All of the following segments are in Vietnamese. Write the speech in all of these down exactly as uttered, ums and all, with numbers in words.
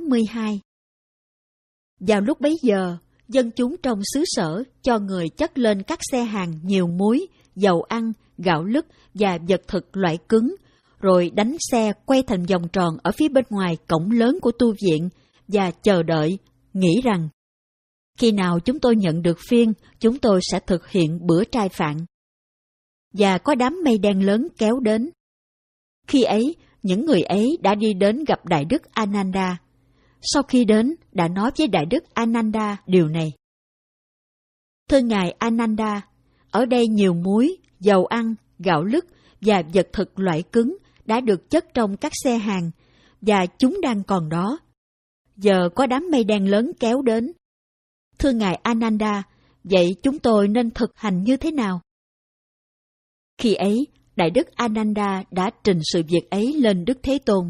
tám mươi hai. Vào lúc bấy giờ, dân chúng trong xứ sở cho người chất lên các xe hàng nhiều muối, dầu ăn, gạo lứt và vật thực loại cứng, rồi đánh xe quay thành vòng tròn ở phía bên ngoài cổng lớn của tu viện và chờ đợi, nghĩ rằng khi nào chúng tôi nhận được phiên, chúng tôi sẽ thực hiện bữa trai phạn. Và có đám mây đen lớn kéo đến. Khi ấy, những người ấy đã đi đến gặp Đại đức Ananda. Sau khi đến, đã nói với Đại đức Ananda điều này. Thưa Ngài Ananda, ở đây nhiều muối, dầu ăn, gạo lứt và vật thực loại cứng đã được chất trong các xe hàng, và chúng đang còn đó. Giờ có đám mây đen lớn kéo đến. Thưa Ngài Ananda, vậy chúng tôi nên thực hành như thế nào? Khi ấy, Đại đức Ananda đã trình sự việc ấy lên Đức Thế Tôn.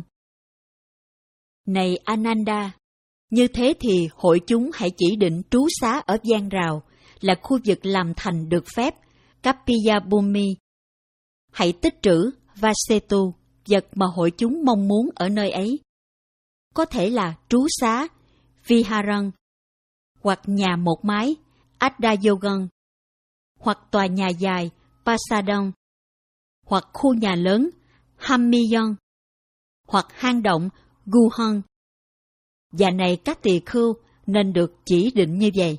Này Ananda, như thế thì hội chúng hãy chỉ định trú xá ở Giang Rào, là khu vực làm thành được phép, Kapiyabhumi. Hãy tích trữ Vasetu, vật mà hội chúng mong muốn ở nơi ấy. Có thể là trú xá, Viharan, hoặc nhà một mái, Addayogan, hoặc tòa nhà dài, Pasadon, hoặc khu nhà lớn, Hammiyon, hoặc hang động, Guhan. Và này các tỳ khưu nên được chỉ định như vậy.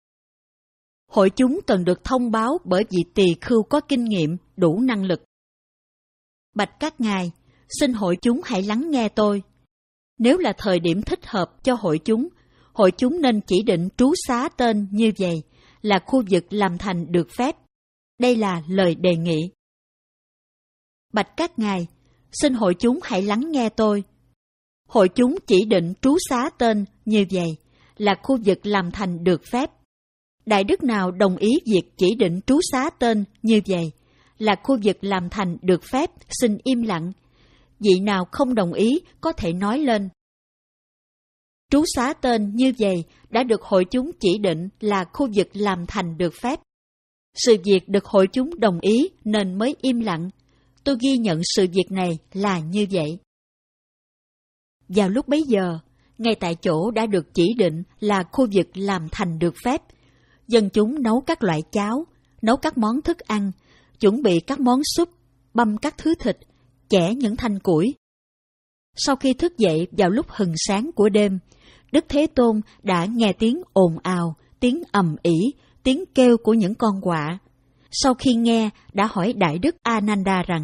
Hội chúng cần được thông báo bởi vị tỳ khưu có kinh nghiệm, đủ năng lực. Bạch các ngài, xin hội chúng hãy lắng nghe tôi. Nếu là thời điểm thích hợp cho hội chúng, hội chúng nên chỉ định trú xá tên như vậy, là khu vực làm thành được phép. Đây là lời đề nghị. Bạch các ngài, xin hội chúng hãy lắng nghe tôi. Hội chúng chỉ định trú xá tên như vậy, là khu vực làm thành được phép. Đại đức nào đồng ý việc chỉ định trú xá tên như vậy, là khu vực làm thành được phép, xin im lặng. Vị nào không đồng ý có thể nói lên. Trú xá tên như vậy đã được hội chúng chỉ định là khu vực làm thành được phép. Sự việc được hội chúng đồng ý nên mới im lặng. Tôi ghi nhận sự việc này là như vậy. Vào lúc bấy giờ, ngay tại chỗ đã được chỉ định là khu vực làm thành được phép. Dân chúng nấu các loại cháo, nấu các món thức ăn, chuẩn bị các món súp, băm các thứ thịt, chẻ những thanh củi. Sau khi thức dậy vào lúc hừng sáng của đêm, Đức Thế Tôn đã nghe tiếng ồn ào, tiếng ầm ĩ, tiếng kêu của những con quạ. Sau khi nghe, đã hỏi Đại đức Ananda rằng: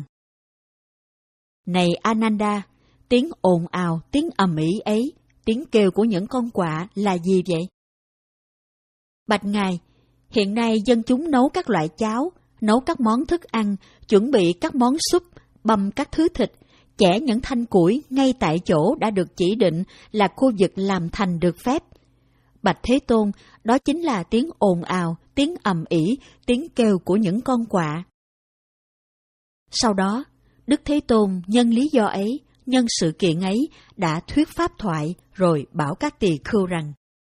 Này Ananda, tiếng ồn ào, tiếng ầm ĩ ấy, tiếng kêu của những con quạ là gì vậy? Bạch Ngài, hiện nay dân chúng nấu các loại cháo, nấu các món thức ăn, chuẩn bị các món súp, băm các thứ thịt, chẻ những thanh củi ngay tại chỗ đã được chỉ định là khu vực làm thành được phép. Bạch Thế Tôn, đó chính là tiếng ồn ào, tiếng ầm ĩ, tiếng kêu của những con quạ. Sau đó, Đức Thế Tôn nhân lý do ấy, nhân sự kiện ấy đã thuyết pháp thoại rồi bảo các tỳ khưu rằng: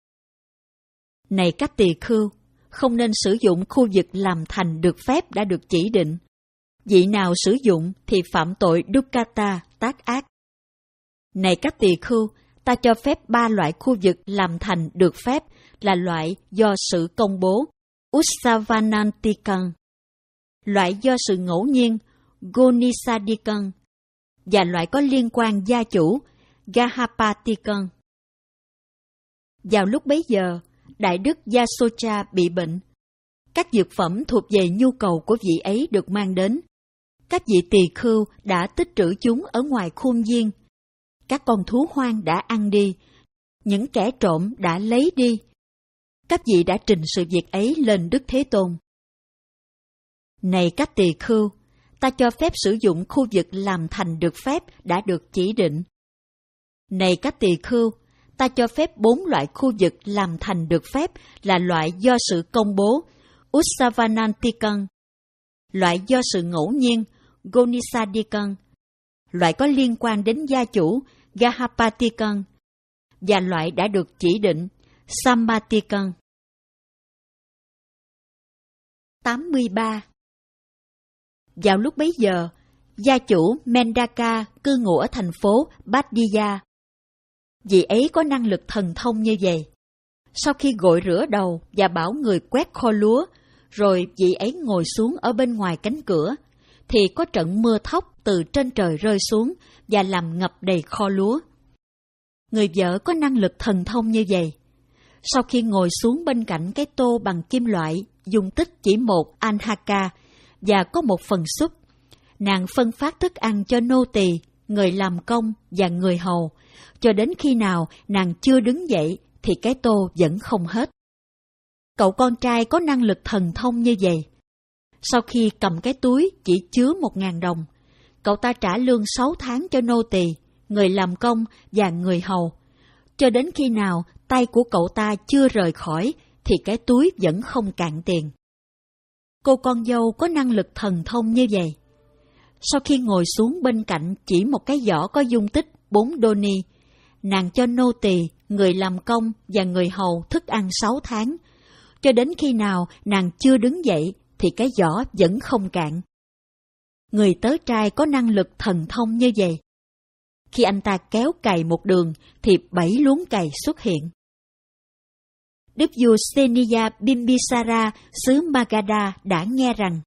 Này các tỳ khưu, không nên sử dụng khu vực làm thành được phép đã được chỉ định. Vị nào sử dụng thì phạm tội dukkata, tác ác. Này các tỳ khưu, ta cho phép ba loại khu vực làm thành được phép là loại do sự công bố, Usavanantikan, loại do sự ngẫu nhiên, Gonisadikan, và loại có liên quan gia chủ, Gahapatikan. Vào lúc bấy giờ, Đại đức Yasocha bị bệnh. Các dược phẩm thuộc về nhu cầu của vị ấy được mang đến. Các vị tỳ khưu đã tích trữ chúng ở ngoài khuôn viên. Các con thú hoang đã ăn đi. Những kẻ trộm đã lấy đi. Các vị đã trình sự việc ấy lên Đức Thế Tôn. Này các tỳ khưu, ta cho phép sử dụng khu vực làm thành được phép đã được chỉ định. Này các tỳ khưu, ta cho phép bốn loại khu vực làm thành được phép là loại do sự công bố, Usavanantikan, loại do sự ngẫu nhiên, Gonisadikan, loại có liên quan đến gia chủ, Gahapatikan, và loại đã được chỉ định, Sammatikan. tám mươi ba. Vào lúc bấy giờ, gia chủ Mendaka cư ngụ ở thành phố Bhattiya. Vị ấy có năng lực thần thông như vậy. Sau khi gội rửa đầu và bảo người quét kho lúa, rồi vị ấy ngồi xuống ở bên ngoài cánh cửa, thì có trận mưa thóc từ trên trời rơi xuống và làm ngập đầy kho lúa. Người vợ có năng lực thần thông như vậy. Sau khi ngồi xuống bên cạnh cái tô bằng kim loại, dung tích chỉ một anhaka và có một phần súp, nàng phân phát thức ăn cho nô tỳ, người làm công và người hầu, cho đến khi nào nàng chưa đứng dậy thì cái tô vẫn không hết. Cậu con trai có năng lực thần thông như vậy. Sau khi cầm cái túi chỉ chứa một ngàn đồng, cậu ta trả lương sáu tháng cho nô tỳ, người làm công và người hầu, cho đến khi nào tay của cậu ta chưa rời khỏi thì cái túi vẫn không cạn tiền. Cô con dâu có năng lực thần thông như vậy. Sau khi ngồi xuống bên cạnh chỉ một cái giỏ có dung tích bốn đô ni, nàng cho nô tỳ, người làm công và người hầu thức ăn sáu tháng, cho đến khi nào nàng chưa đứng dậy thì cái giỏ vẫn không cạn. Người tớ trai có năng lực thần thông như vậy. Khi anh ta kéo cày một đường thì bảy luống cày xuất hiện. Đức vua Seniya Bimbisara xứ Magadha đã nghe rằng,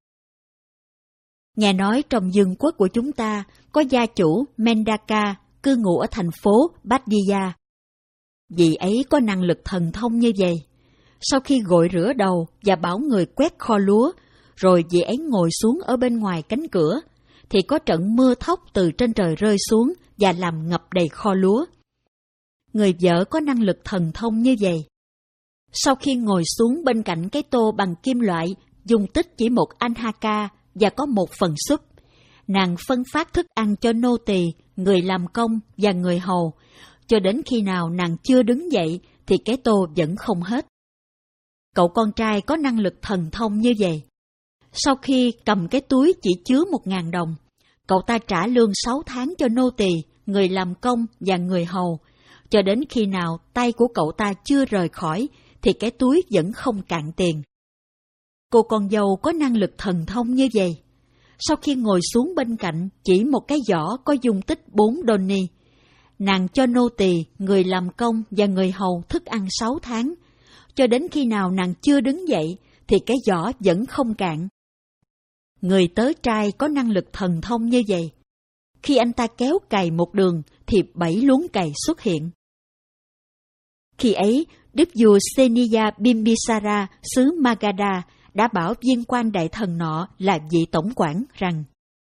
nghe nói trong vương quốc của chúng ta có gia chủ Mendaka cư ngụ ở thành phố Badiya. Vị ấy có năng lực thần thông như vậy. Sau khi gội rửa đầu và bảo người quét kho lúa, rồi vị ấy ngồi xuống ở bên ngoài cánh cửa, thì có trận mưa thóc từ trên trời rơi xuống và làm ngập đầy kho lúa. Người vợ có năng lực thần thông như vậy. Sau khi ngồi xuống bên cạnh cái tô bằng kim loại, dung tích chỉ một anhaka và có một phần súp, nàng phân phát thức ăn cho nô tỳ, người làm công và người hầu, cho đến khi nào nàng chưa đứng dậy thì cái tô vẫn không hết. Cậu con trai có năng lực thần thông như vậy. Sau khi cầm cái túi chỉ chứa một ngàn đồng, cậu ta trả lương sáu tháng cho nô tỳ, người làm công và người hầu, cho đến khi nào tay của cậu ta chưa rời khỏi thì cái túi vẫn không cạn tiền. Cô con dâu có năng lực thần thông như vậy. Sau khi ngồi xuống bên cạnh chỉ một cái giỏ có dung tích bốn đô ni, nàng cho nô tỳ, người làm công và người hầu thức ăn sáu tháng, cho đến khi nào nàng chưa đứng dậy thì cái giỏ vẫn không cạn. Người tớ trai có năng lực thần thông như vậy. Khi anh ta kéo cày một đường thì bảy luống cày xuất hiện. Khi ấy, Đức vua Seniya Bimbisara xứ Magadha đã bảo viên quan đại thần nọ là vị tổng quản rằng,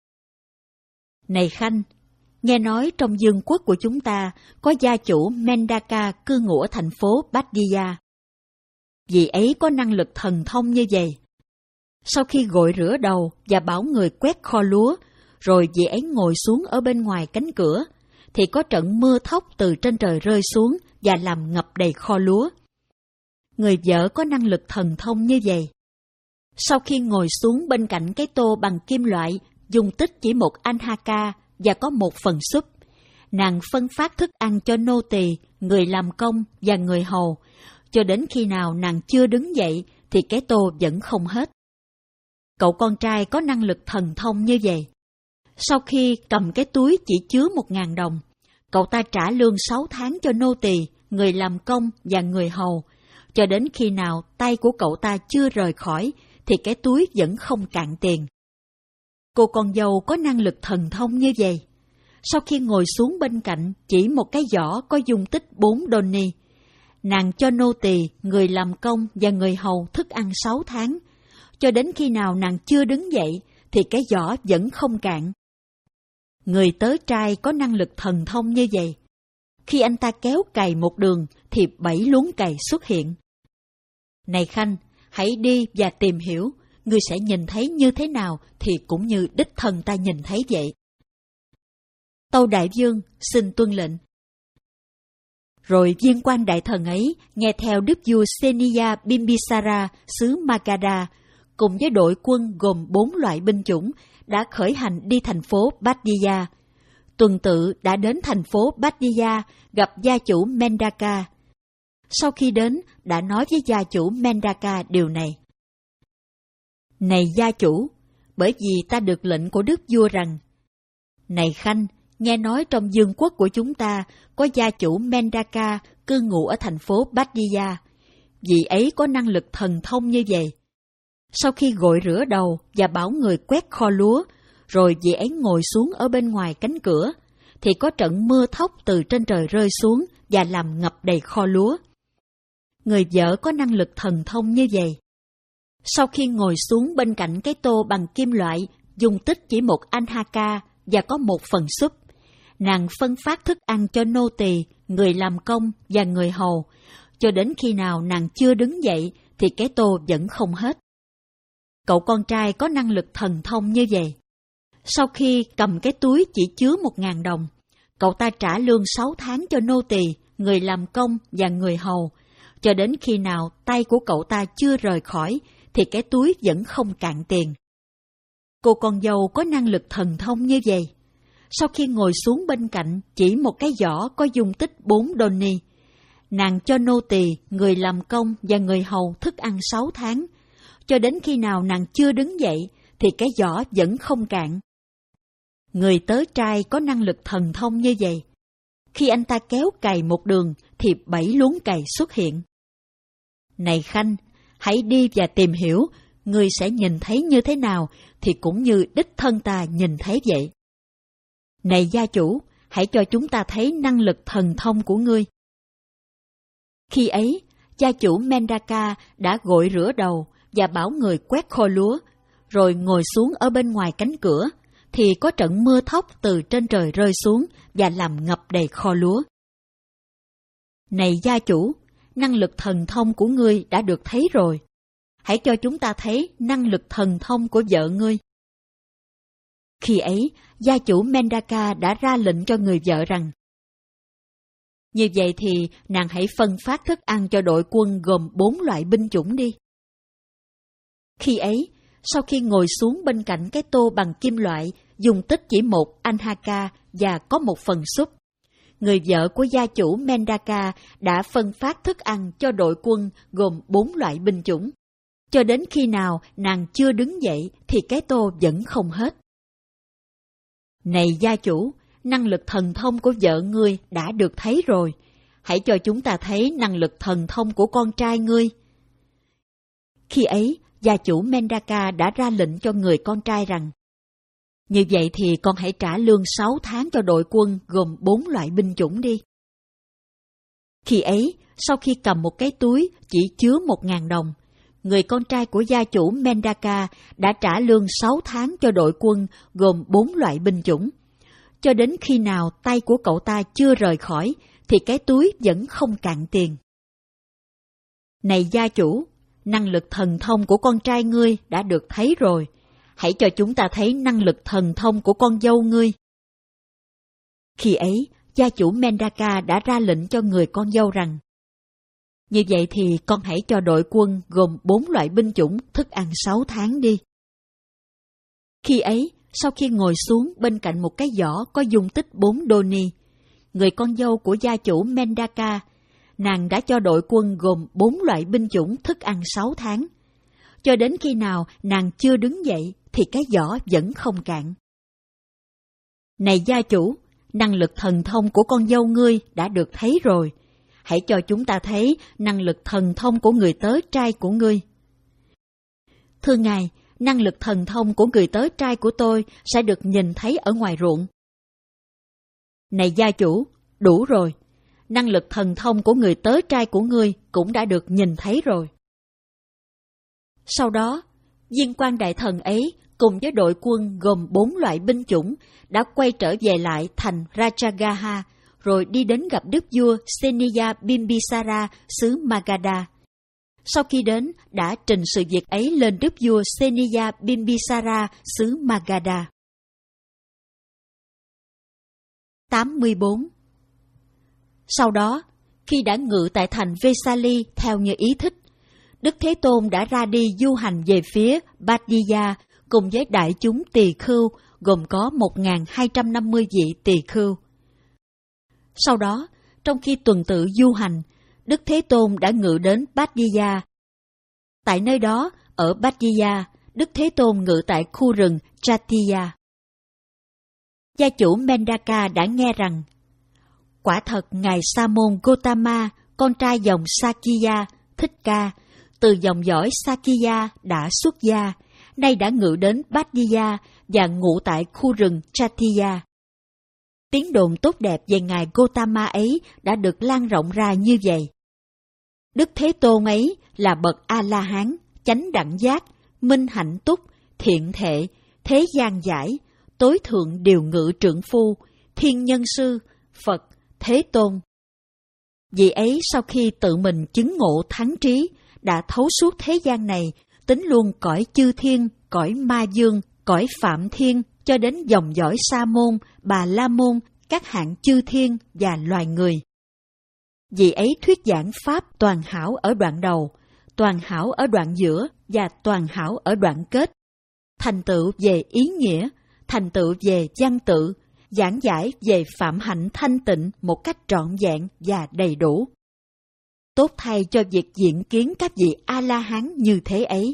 này Khanh, nghe nói trong vương quốc của chúng ta có gia chủ Mendaka cư ngụ ở thành phố Badiya. Vị ấy có năng lực thần thông như vậy. Sau khi gội rửa đầu và bảo người quét kho lúa, rồi vị ấy ngồi xuống ở bên ngoài cánh cửa, thì có trận mưa thóc từ trên trời rơi xuống và làm ngập đầy kho lúa. Người vợ có năng lực thần thông như vậy. Sau khi ngồi xuống bên cạnh cái tô bằng kim loại, dung tích chỉ một anhaka và có một phần súp, nàng phân phát thức ăn cho nô tỳ, người làm công và người hầu, cho đến khi nào nàng chưa đứng dậy thì cái tô vẫn không hết. Cậu con trai có năng lực thần thông như vậy. Sau khi cầm cái túi chỉ chứa một ngàn đồng, cậu ta trả lương sáu tháng cho nô tỳ, người làm công và người hầu, cho đến khi nào tay của cậu ta chưa rời khỏi thì cái túi vẫn không cạn tiền. Cô con dâu có năng lực thần thông như vậy. Sau khi ngồi xuống bên cạnh chỉ một cái giỏ có dung tích bốn đô ni, nàng cho nô tỳ, người làm công và người hầu thức ăn sáu tháng, cho đến khi nào nàng chưa đứng dậy thì cái giỏ vẫn không cạn. Người tớ trai có năng lực thần thông như vậy. Khi anh ta kéo cày một đường thì bảy luống cày xuất hiện. Này Khanh, hãy đi và tìm hiểu, ngươi sẽ nhìn thấy như thế nào thì cũng như đích thân ta nhìn thấy vậy. Tâu đại vương xin tuân lệnh. Rồi viên quan đại thần ấy nghe theo đức vua Seniya Bimbisara xứ Magadha cùng với đội quân gồm bốn loại binh chủng đã khởi hành đi thành phố Badiya. Tuần tự đã đến thành phố Badiya gặp gia chủ Mendaka. Sau khi đến, đã nói với gia chủ Mendaka điều này. Này gia chủ, bởi vì ta được lệnh của đức vua rằng, này Khanh, Nghe nói trong vương quốc của chúng ta có gia chủ Mendaka cư ngụ ở thành phố Badiya. Vị ấy có năng lực thần thông như vậy. Sau khi gội rửa đầu và bảo người quét kho lúa, rồi vị ấy ngồi xuống ở bên ngoài cánh cửa, thì có trận mưa thóc từ trên trời rơi xuống và làm ngập đầy kho lúa. Người vợ có năng lực thần thông như vậy. Sau khi ngồi xuống bên cạnh cái tô bằng kim loại, dung tích chỉ một anhaka và có một phần súp, nàng phân phát thức ăn cho nô tỳ, người làm công và người hầu, cho đến khi nào nàng chưa đứng dậy thì cái tô vẫn không hết. Cậu con trai có năng lực thần thông như vậy. Sau khi cầm cái túi chỉ chứa một ngàn đồng, cậu ta trả lương sáu tháng cho nô tỳ, người làm công và người hầu, cho đến khi nào tay của cậu ta chưa rời khỏi thì cái túi vẫn không cạn tiền. Cô con dâu có năng lực thần thông như vậy. Sau khi ngồi xuống bên cạnh chỉ một cái giỏ có dung tích bốn đôni, nàng cho nô tỳ, người làm công và người hầu thức ăn sáu tháng, cho đến khi nào nàng chưa đứng dậy thì cái giỏ vẫn không cạn. Người tớ trai có năng lực thần thông như vậy. Khi anh ta kéo cày một đường thì bảy luống cày xuất hiện. Này Khanh, hãy đi và tìm hiểu, ngươi sẽ nhìn thấy như thế nào thì cũng như đích thân ta nhìn thấy vậy. Này gia chủ, hãy cho chúng ta thấy năng lực thần thông của ngươi. Khi ấy, gia chủ Mendaka đã gội rửa đầu và bảo người quét kho lúa, rồi ngồi xuống ở bên ngoài cánh cửa, thì có trận mưa thóc từ trên trời rơi xuống và làm ngập đầy kho lúa. Này gia chủ, năng lực thần thông của ngươi đã được thấy rồi. Hãy cho chúng ta thấy năng lực thần thông của vợ ngươi. Khi ấy, gia chủ Mendaka đã ra lệnh cho người vợ rằng, như vậy thì nàng hãy phân phát thức ăn cho đội quân gồm bốn loại binh chủng đi. Khi ấy, sau khi ngồi xuống bên cạnh cái tô bằng kim loại, dung tích chỉ một anhaka và có một phần súp, người vợ của gia chủ Mendaka đã phân phát thức ăn cho đội quân gồm bốn loại binh chủng. Cho đến khi nào nàng chưa đứng dậy thì cái tô vẫn không hết. Này gia chủ, năng lực thần thông của vợ ngươi đã được thấy rồi. Hãy cho chúng ta thấy năng lực thần thông của con trai ngươi. Khi ấy, gia chủ Mendaka đã ra lệnh cho người con trai rằng, như vậy thì con hãy trả lương sáu tháng cho đội quân gồm bốn loại binh chủng đi. Khi ấy, sau khi cầm một cái túi chỉ chứa một ngàn đồng, người con trai của gia chủ Mendaka đã trả lương sáu tháng cho đội quân gồm bốn loại binh chủng. Cho đến khi nào tay của cậu ta chưa rời khỏi, thì cái túi vẫn không cạn tiền. Này gia chủ, năng lực thần thông của con trai ngươi đã được thấy rồi. Hãy cho chúng ta thấy năng lực thần thông của con dâu ngươi. Khi ấy, gia chủ Mendaka đã ra lệnh cho người con dâu rằng, như vậy thì con hãy cho đội quân gồm bốn loại binh chủng thức ăn sáu tháng đi. Khi ấy, sau khi ngồi xuống bên cạnh một cái giỏ có dung tích bốn đôni, người con dâu của gia chủ Mendaka, nàng đã cho đội quân gồm bốn loại binh chủng thức ăn sáu tháng. Cho đến khi nào nàng chưa đứng dậy thì cái giỏ vẫn không cạn. Này gia chủ, năng lực thần thông của con dâu ngươi đã được thấy rồi. Hãy cho chúng ta thấy năng lực thần thông của người tớ trai của ngươi. Thưa ngài, năng lực thần thông của người tớ trai của tôi sẽ được nhìn thấy ở ngoài ruộng. Này gia chủ, đủ rồi. Năng lực thần thông của người tớ trai của ngươi cũng đã được nhìn thấy rồi. Sau đó, viên quan đại thần ấy cùng với đội quân gồm bốn loại binh chủng đã quay trở về lại thành Rajagaha, rồi đi đến gặp đức vua Seniya Bimbisara xứ Magadha. Sau khi đến, đã trình sự việc ấy lên đức vua Seniya Bimbisara xứ Magadha. tám mươi bốn. Sau đó, khi đã ngự tại thành Vesali theo như ý thích, Đức Thế Tôn đã ra đi du hành về phía Badiya cùng với đại chúng tỳ khưu gồm có một nghìn hai trăm năm mươi vị tỳ khưu. Sau đó, trong khi tuần tự du hành, Đức Thế Tôn đã ngự đến Badiya. Tại nơi đó, ở Badiya, Đức Thế Tôn ngự tại khu rừng Chatiya. Gia chủ Mendaka đã nghe rằng quả thật ngài Sa môn Gotama, con trai dòng Sakya, Thích Ca, từ dòng dõi Sakya đã xuất gia, nay đã ngự đến Bhattaya và ngụ tại khu rừng Chatiya. Tiếng đồn tốt đẹp về ngài Gotama ấy đã được lan rộng ra như vậy. Đức Thế Tôn ấy là bậc A-la-hán, chánh đẳng giác, minh hạnh túc, thiện thệ, thế gian giải, tối thượng điều ngự trượng phu, thiên nhân sư, Phật, Thế Tôn. Vị ấy sau khi tự mình chứng ngộ thắng trí, đã thấu suốt thế gian này, tính luôn cõi chư thiên, cõi ma dương, cõi phạm thiên, cho đến dòng dõi Sa môn, Bà La môn, các hạng chư thiên và loài người. Vị ấy thuyết giảng pháp toàn hảo ở đoạn đầu, toàn hảo ở đoạn giữa và toàn hảo ở đoạn kết. Thành tựu về ý nghĩa, thành tựu về văn tự, giảng giải về phạm hạnh thanh tịnh một cách trọn vẹn và đầy đủ. Tốt thay cho việc diện kiến các vị A-la-hán như thế ấy.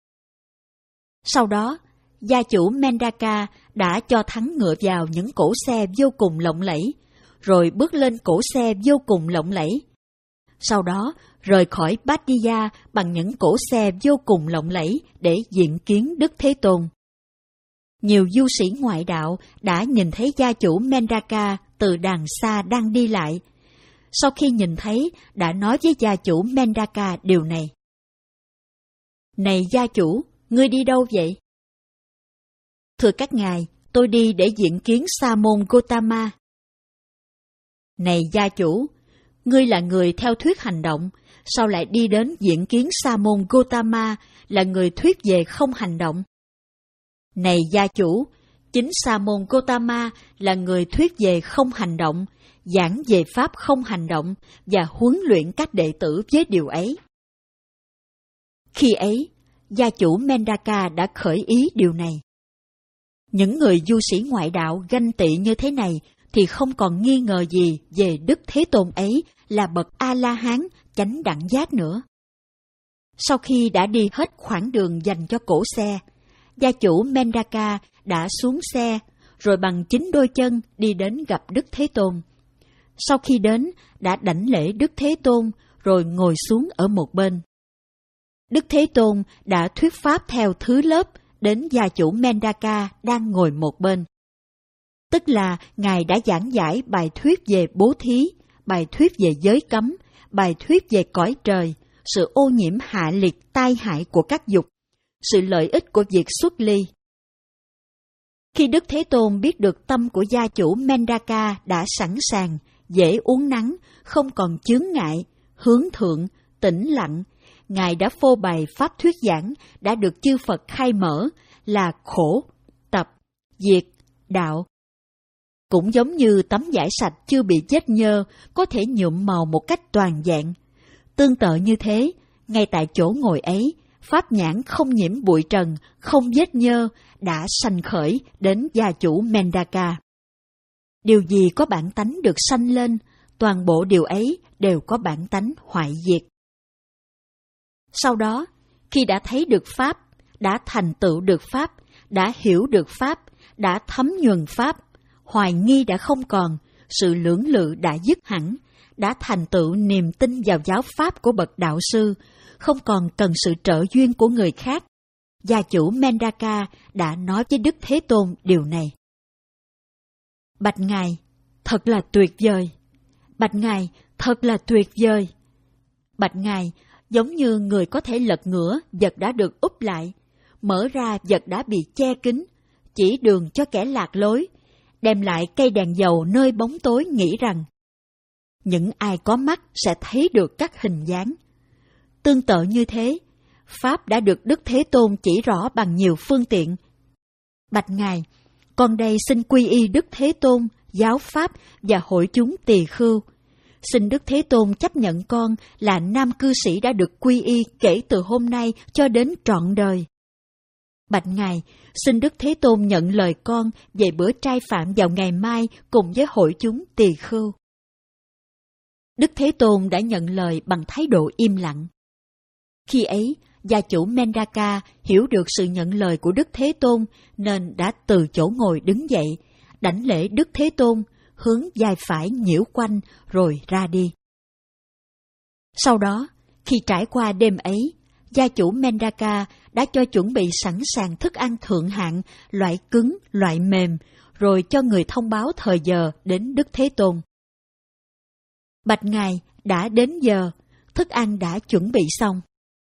Sau đó, gia chủ Mendaka đã cho thắng ngựa vào những cỗ xe vô cùng lộng lẫy, rồi bước lên cỗ xe vô cùng lộng lẫy. Sau đó, rời khỏi Bhattaya bằng những cỗ xe vô cùng lộng lẫy để diện kiến Đức Thế Tôn. Nhiều du sĩ ngoại đạo đã nhìn thấy gia chủ Mendaka từ đàng xa đang đi lại. Sau khi nhìn thấy, đã nói với gia chủ Mendaka điều này. Này gia chủ, ngươi đi đâu vậy? Thưa các ngài, tôi đi để diện kiến Sa môn Gotama. Này gia chủ, ngươi là người theo thuyết hành động, sao lại đi đến diện kiến Sa môn Gotama là người thuyết về không hành động? Này gia chủ, chính Sa môn Gotama là người thuyết về không hành động, giảng về pháp không hành động và huấn luyện các đệ tử với điều ấy. Khi ấy, gia chủ Mendaka đã khởi ý điều này. Những người du sĩ ngoại đạo ganh tị như thế này thì không còn nghi ngờ gì về Đức Thế Tôn ấy là bậc A-la-hán chánh đẳng giác nữa. Sau khi đã đi hết khoảng đường dành cho cỗ xe, gia chủ Mendaka đã xuống xe, rồi bằng chính đôi chân đi đến gặp Đức Thế Tôn. Sau khi đến, đã đảnh lễ Đức Thế Tôn, rồi ngồi xuống ở một bên. Đức Thế Tôn đã thuyết pháp theo thứ lớp đến gia chủ Mendaka đang ngồi một bên. Tức là Ngài đã giảng giải bài thuyết về bố thí, bài thuyết về giới cấm, bài thuyết về cõi trời, sự ô nhiễm hạ liệt tai hại của các dục, sự lợi ích của việc xuất ly. Khi Đức Thế Tôn biết được tâm của gia chủ Mendaka đã sẵn sàng, dễ uốn nắn, không còn chướng ngại, hướng thượng, tĩnh lặng, Ngài đã phô bày pháp thuyết giảng đã được chư Phật khai mở là khổ, tập, diệt, đạo. Cũng giống như tấm vải sạch chưa bị vết nhơ có thể nhuộm màu một cách toàn vẹn. Tương tự như thế, ngay tại chỗ ngồi ấy, pháp nhãn không nhiễm bụi trần, không vết nhơ đã sanh khởi đến gia chủ Mendaka. Điều gì có bản tánh được sanh lên, toàn bộ điều ấy đều có bản tánh hoại diệt. Sau đó, khi đã thấy được pháp, đã thành tựu được pháp, đã hiểu được pháp, đã thấm nhuần pháp, hoài nghi đã không còn, sự lưỡng lự đã dứt hẳn, đã thành tựu niềm tin vào giáo pháp của bậc đạo sư, không còn cần sự trợ duyên của người khác. Gia chủ Mendaka đã nói với Đức Thế Tôn điều này. Bạch Ngài, thật là tuyệt vời. Bạch Ngài, thật là tuyệt vời. Bạch Ngài, giống như người có thể lật ngửa vật đã được úp lại, mở ra vật đã bị che kín, chỉ đường cho kẻ lạc lối, đem lại cây đèn dầu nơi bóng tối nghĩ rằng những ai có mắt sẽ thấy được các hình dáng. Tương tự như thế, Pháp đã được Đức Thế Tôn chỉ rõ bằng nhiều phương tiện. Bạch Ngài, con đây xin quy y Đức Thế Tôn, giáo Pháp và hội chúng tỳ khưu. Xin Đức Thế Tôn chấp nhận con là nam cư sĩ đã được quy y kể từ hôm nay cho đến trọn đời. Bạch Ngài, xin Đức Thế Tôn nhận lời con về bữa trai phạm vào ngày mai cùng với hội chúng tỳ khưu. Đức Thế Tôn đã nhận lời bằng thái độ im lặng. Khi ấy, gia chủ Mendaka hiểu được sự nhận lời của Đức Thế Tôn nên đã từ chỗ ngồi đứng dậy, đảnh lễ Đức Thế Tôn, hướng vai phải nhiễu quanh rồi ra đi. Sau đó, khi trải qua đêm ấy, gia chủ Mendaka đã cho chuẩn bị sẵn sàng thức ăn thượng hạng, loại cứng, loại mềm, rồi cho người thông báo thời giờ đến Đức Thế Tôn. Bạch Ngài, đã đến giờ, thức ăn đã chuẩn bị xong.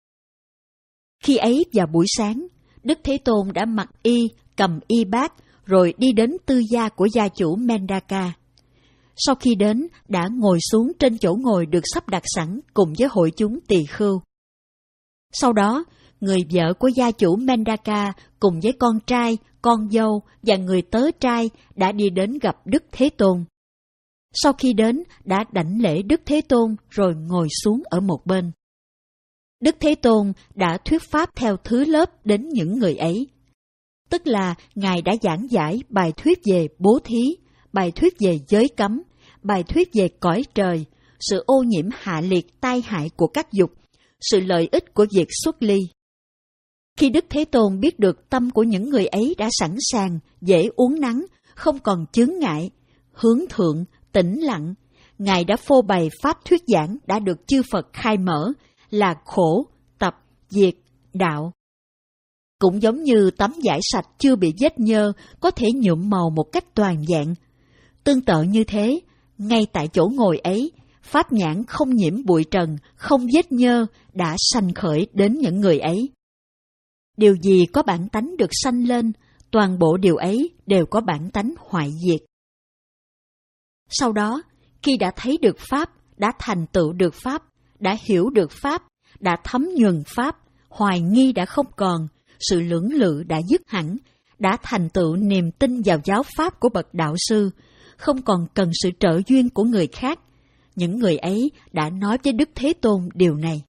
Khi ấy vào buổi sáng, Đức Thế Tôn đã mặc y, cầm y bát, rồi đi đến tư gia của gia chủ Mendaka. Sau khi đến, đã ngồi xuống trên chỗ ngồi được sắp đặt sẵn cùng với hội chúng tỳ khưu. Sau đó, người vợ của gia chủ Mendaka cùng với con trai, con dâu và người tớ trai đã đi đến gặp Đức Thế Tôn. Sau khi đến, đã đảnh lễ Đức Thế Tôn rồi ngồi xuống ở một bên. Đức Thế Tôn đã thuyết pháp theo thứ lớp đến những người ấy. Tức là Ngài đã giảng giải bài thuyết về bố thí, bài thuyết về giới cấm, bài thuyết về cõi trời, sự ô nhiễm hạ liệt tai hại của các dục, sự lợi ích của việc xuất ly. Khi Đức Thế Tôn biết được tâm của những người ấy đã sẵn sàng, dễ uốn nắn, không còn chướng ngại, hướng thượng, tĩnh lặng, Ngài đã phô bày pháp thuyết giảng đã được chư Phật khai mở là khổ, tập, diệt, đạo. Cũng giống như tấm vải sạch chưa bị vết nhơ có thể nhuộm màu một cách toàn vẹn. Tương tự như thế, ngay tại chỗ ngồi ấy, pháp nhãn không nhiễm bụi trần, không vết nhơ đã sanh khởi đến những người ấy. Điều gì có bản tánh được sanh lên, toàn bộ điều ấy đều có bản tánh hoại diệt. Sau đó, khi đã thấy được pháp, đã thành tựu được pháp, đã hiểu được pháp, đã thấm nhuần pháp, hoài nghi đã không còn, sự lưỡng lự đã dứt hẳn, đã thành tựu niềm tin vào giáo pháp của bậc đạo sư, không còn cần sự trợ duyên của người khác. Những người ấy đã nói với Đức Thế Tôn điều này.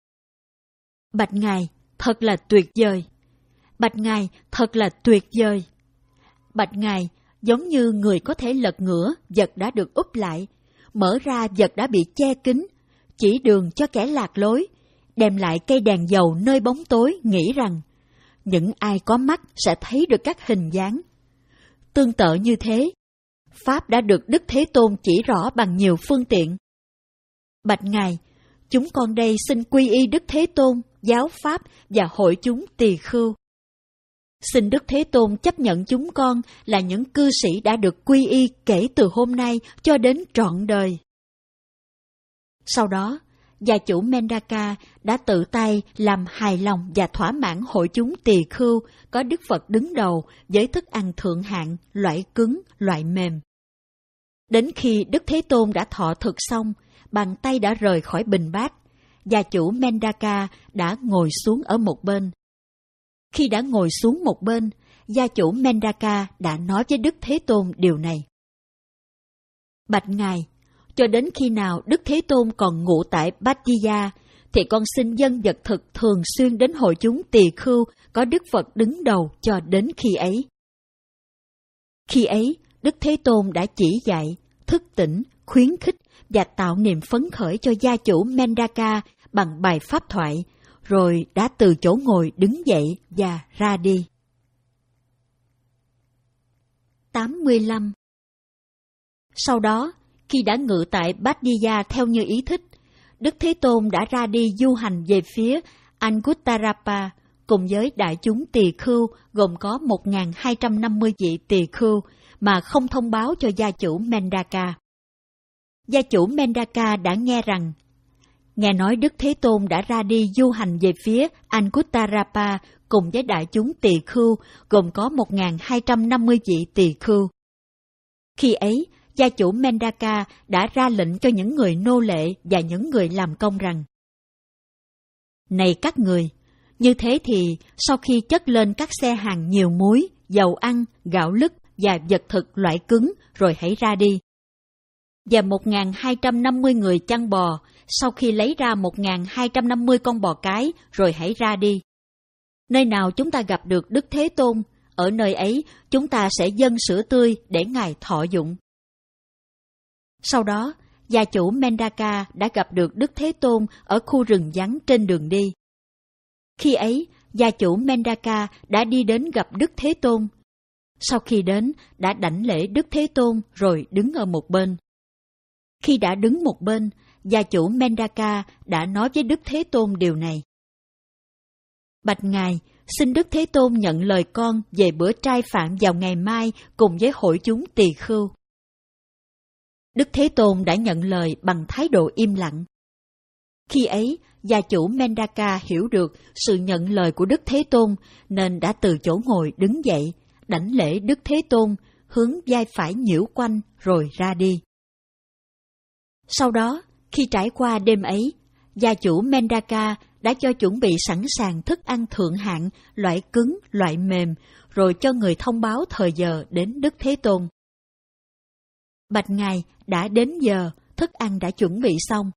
Bạch Ngài, thật là tuyệt vời. Bạch Ngài, thật là tuyệt vời. Bạch Ngài, giống như người có thể lật ngửa, vật đã được úp lại, mở ra vật đã bị che kín, chỉ đường cho kẻ lạc lối, đem lại cây đèn dầu nơi bóng tối, nghĩ rằng những ai có mắt sẽ thấy được các hình dáng. Tương tự như thế, pháp đã được Đức Thế Tôn chỉ rõ bằng nhiều phương tiện. Bạch Ngài, chúng con đây xin quy y Đức Thế Tôn, giáo pháp và hội chúng tỳ khưu. Xin Đức Thế Tôn chấp nhận chúng con là những cư sĩ đã được quy y kể từ hôm nay cho đến trọn đời. Sau đó, gia chủ Mendaka đã tự tay làm hài lòng và thỏa mãn hội chúng tỳ khưu có Đức Phật đứng đầu với thức ăn thượng hạng, loại cứng, loại mềm. Đến khi Đức Thế Tôn đã thọ thực xong, bàn tay đã rời khỏi bình bát, gia chủ Mendaka đã ngồi xuống ở một bên. Khi đã ngồi xuống một bên, gia chủ Mendaka đã nói với Đức Thế Tôn điều này. Bạch Ngài, cho đến khi nào Đức Thế Tôn còn ngụ tại Bát-di-gia, thì con xin dâng vật thực thường xuyên đến hội chúng tỳ khưu có Đức Phật đứng đầu cho đến khi ấy. Khi ấy, Đức Thế Tôn đã chỉ dạy, thức tỉnh, khuyến khích và tạo niềm phấn khởi cho gia chủ Mendaka bằng bài pháp thoại, rồi đã từ chỗ ngồi đứng dậy và ra đi. tám mươi lăm. Sau đó, khi đã ngự tại Bát-di-gia theo như ý thích, Đức Thế Tôn đã ra đi du hành về phía Anguttarapa cùng với đại chúng tỳ khưu gồm có một nghìn hai trăm năm mươi vị tỳ khưu mà không thông báo cho gia chủ Mendaka. Gia chủ Mendaka đã nghe rằng, nghe nói Đức Thế Tôn đã ra đi du hành về phía Anguttarapa cùng với đại chúng tỳ khưu gồm có một nghìn hai trăm năm mươi vị tỳ khưu. Khi ấy, gia chủ Mendaka đã ra lệnh cho những người nô lệ và những người làm công rằng: Này các người, như thế thì sau khi chất lên các xe hàng nhiều muối, dầu ăn, gạo lứt và vật thực loại cứng rồi hãy ra đi. Và một nghìn hai trăm năm mươi người chăn bò, sau khi lấy ra một nghìn hai trăm năm mươi con bò cái rồi hãy ra đi. Nơi nào chúng ta gặp được Đức Thế Tôn, ở nơi ấy chúng ta sẽ dâng sữa tươi để Ngài thọ dụng. Sau đó, gia chủ Mendaka đã gặp được Đức Thế Tôn ở khu rừng vắng trên đường đi. Khi ấy, gia chủ Mendaka đã đi đến gặp Đức Thế Tôn. Sau khi đến, đã đảnh lễ Đức Thế Tôn rồi đứng ở một bên. Khi đã đứng một bên, gia chủ Mendaka đã nói với Đức Thế Tôn điều này. Bạch Ngài, xin Đức Thế Tôn nhận lời con về bữa trai phạm vào ngày mai cùng với hội chúng tỳ khưu. Đức Thế Tôn đã nhận lời bằng thái độ im lặng. Khi ấy, gia chủ Mendaka hiểu được sự nhận lời của Đức Thế Tôn nên đã từ chỗ ngồi đứng dậy, đảnh lễ Đức Thế Tôn, hướng vai phải nhiễu quanh rồi ra đi. Sau đó, khi trải qua đêm ấy, gia chủ Mendaka đã cho chuẩn bị sẵn sàng thức ăn thượng hạng, loại cứng, loại mềm, rồi cho người thông báo thời giờ đến Đức Thế Tôn. Bạch Ngài, đã đến giờ, thức ăn đã chuẩn bị xong.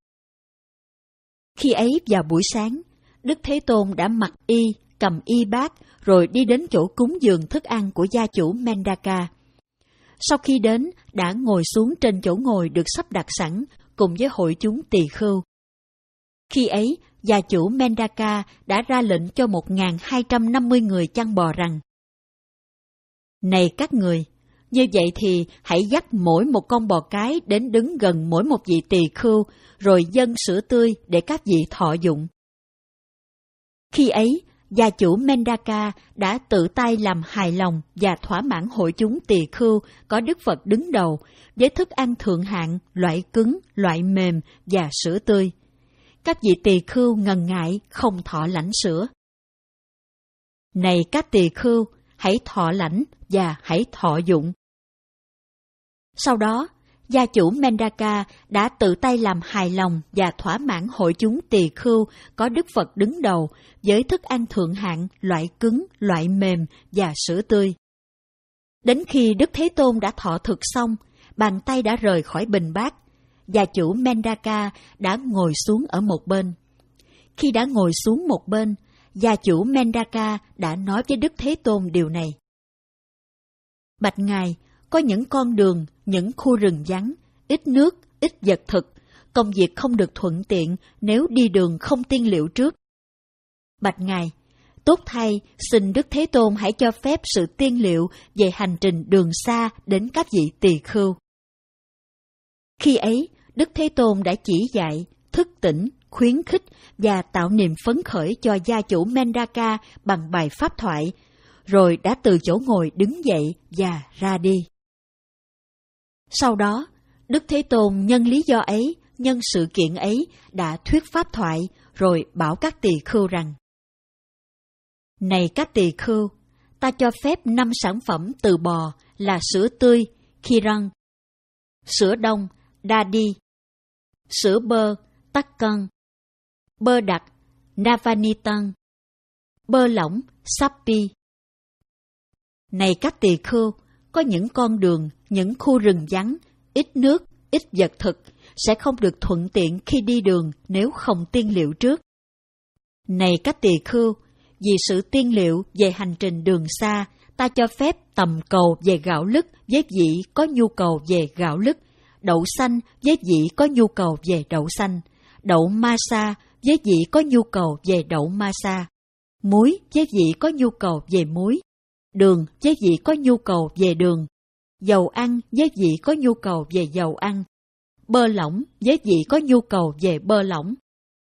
Khi ấy vào buổi sáng, Đức Thế Tôn đã mặc y, cầm y bát, rồi đi đến chỗ cúng dường thức ăn của gia chủ Mendaka. Sau khi đến, đã ngồi xuống trên chỗ ngồi được sắp đặt sẵn, cùng với hội chúng tỳ khưu. Khi ấy, gia chủ Mendaka đã ra lệnh cho một nghìn hai trăm năm mươi người chăn bò rằng: Này các người, như vậy thì hãy dắt mỗi một con bò cái đến đứng gần mỗi một vị tỳ khưu, rồi dâng sữa tươi để các vị thọ dụng. Khi ấy, gia chủ Mendaka đã tự tay làm hài lòng và thỏa mãn hội chúng tỳ khưu có Đức Phật đứng đầu với thức ăn thượng hạng, loại cứng, loại mềm và sữa tươi. Các vị tỳ khưu ngần ngại không thọ lãnh sữa. Này các tỳ khưu, hãy thọ lãnh và hãy thọ dụng. Sau đó, gia chủ Mendaka đã tự tay làm hài lòng và thỏa mãn hội chúng tỳ khưu có Đức Phật đứng đầu với thức ăn thượng hạng, loại cứng, loại mềm và sữa tươi. Đến khi Đức Thế Tôn đã thọ thực xong, bàn tay đã rời khỏi bình bát, gia chủ Mendaka đã ngồi xuống ở một bên. Khi đã ngồi xuống một bên, gia chủ Mendaka đã nói với Đức Thế Tôn điều này. Bạch Ngài, có những con đường, những khu rừng vắng, ít nước, ít vật thực, công việc không được thuận tiện nếu đi đường không tiên liệu trước. Bạch Ngài, tốt thay, xin Đức Thế Tôn hãy cho phép sự tiên liệu về hành trình đường xa đến các vị tỳ khưu. Khi ấy, Đức Thế Tôn đã chỉ dạy, thức tỉnh, khuyến khích và tạo niềm phấn khởi cho gia chủ Mendaka bằng bài pháp thoại, rồi đã từ chỗ ngồi đứng dậy và ra đi. Sau đó, Đức Thế Tôn nhân lý do ấy, nhân sự kiện ấy đã thuyết pháp thoại, rồi bảo các tỳ khưu rằng: Này các tỳ khưu, ta cho phép năm sản phẩm từ bò là sữa tươi, Khiran, sữa đông, Dadi, sữa bơ, Takkan, bơ đặc, Navanitan, bơ lỏng, Sappi. Này các tỳ khưu, có những con đường, những khu rừng vắng, ít nước, ít vật thực, sẽ không được thuận tiện khi đi đường nếu không tiên liệu trước. Này các tỳ khưu, vì sự tiên liệu về hành trình đường xa, ta cho phép tầm cầu về gạo lứt với vị có nhu cầu về gạo lứt, đậu xanh với vị có nhu cầu về đậu xanh, đậu masa với vị có nhu cầu về đậu masa, muối với vị có nhu cầu về muối, đường với vị có nhu cầu về đường, dầu ăn với vị có nhu cầu về dầu ăn, bơ lỏng với vị có nhu cầu về bơ lỏng.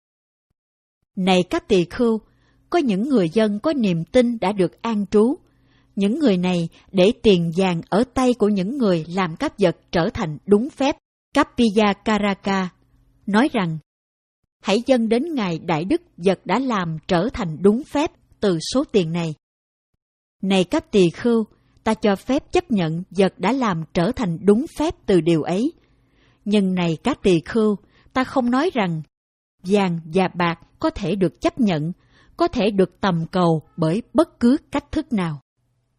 Này các tỳ khưu, có những người dân có niềm tin đã được an trú. Những người này để tiền vàng ở tay của những người làm các vật trở thành đúng phép, Kappiya Karaka, nói rằng: Hãy dâng đến Ngài Đại Đức vật đã làm trở thành đúng phép từ số tiền này. Này các tỳ khưu, ta cho phép chấp nhận vật đã làm trở thành đúng phép từ điều ấy. Nhưng này các tỳ khưu, ta không nói rằng vàng và bạc có thể được chấp nhận, có thể được tầm cầu bởi bất cứ cách thức nào.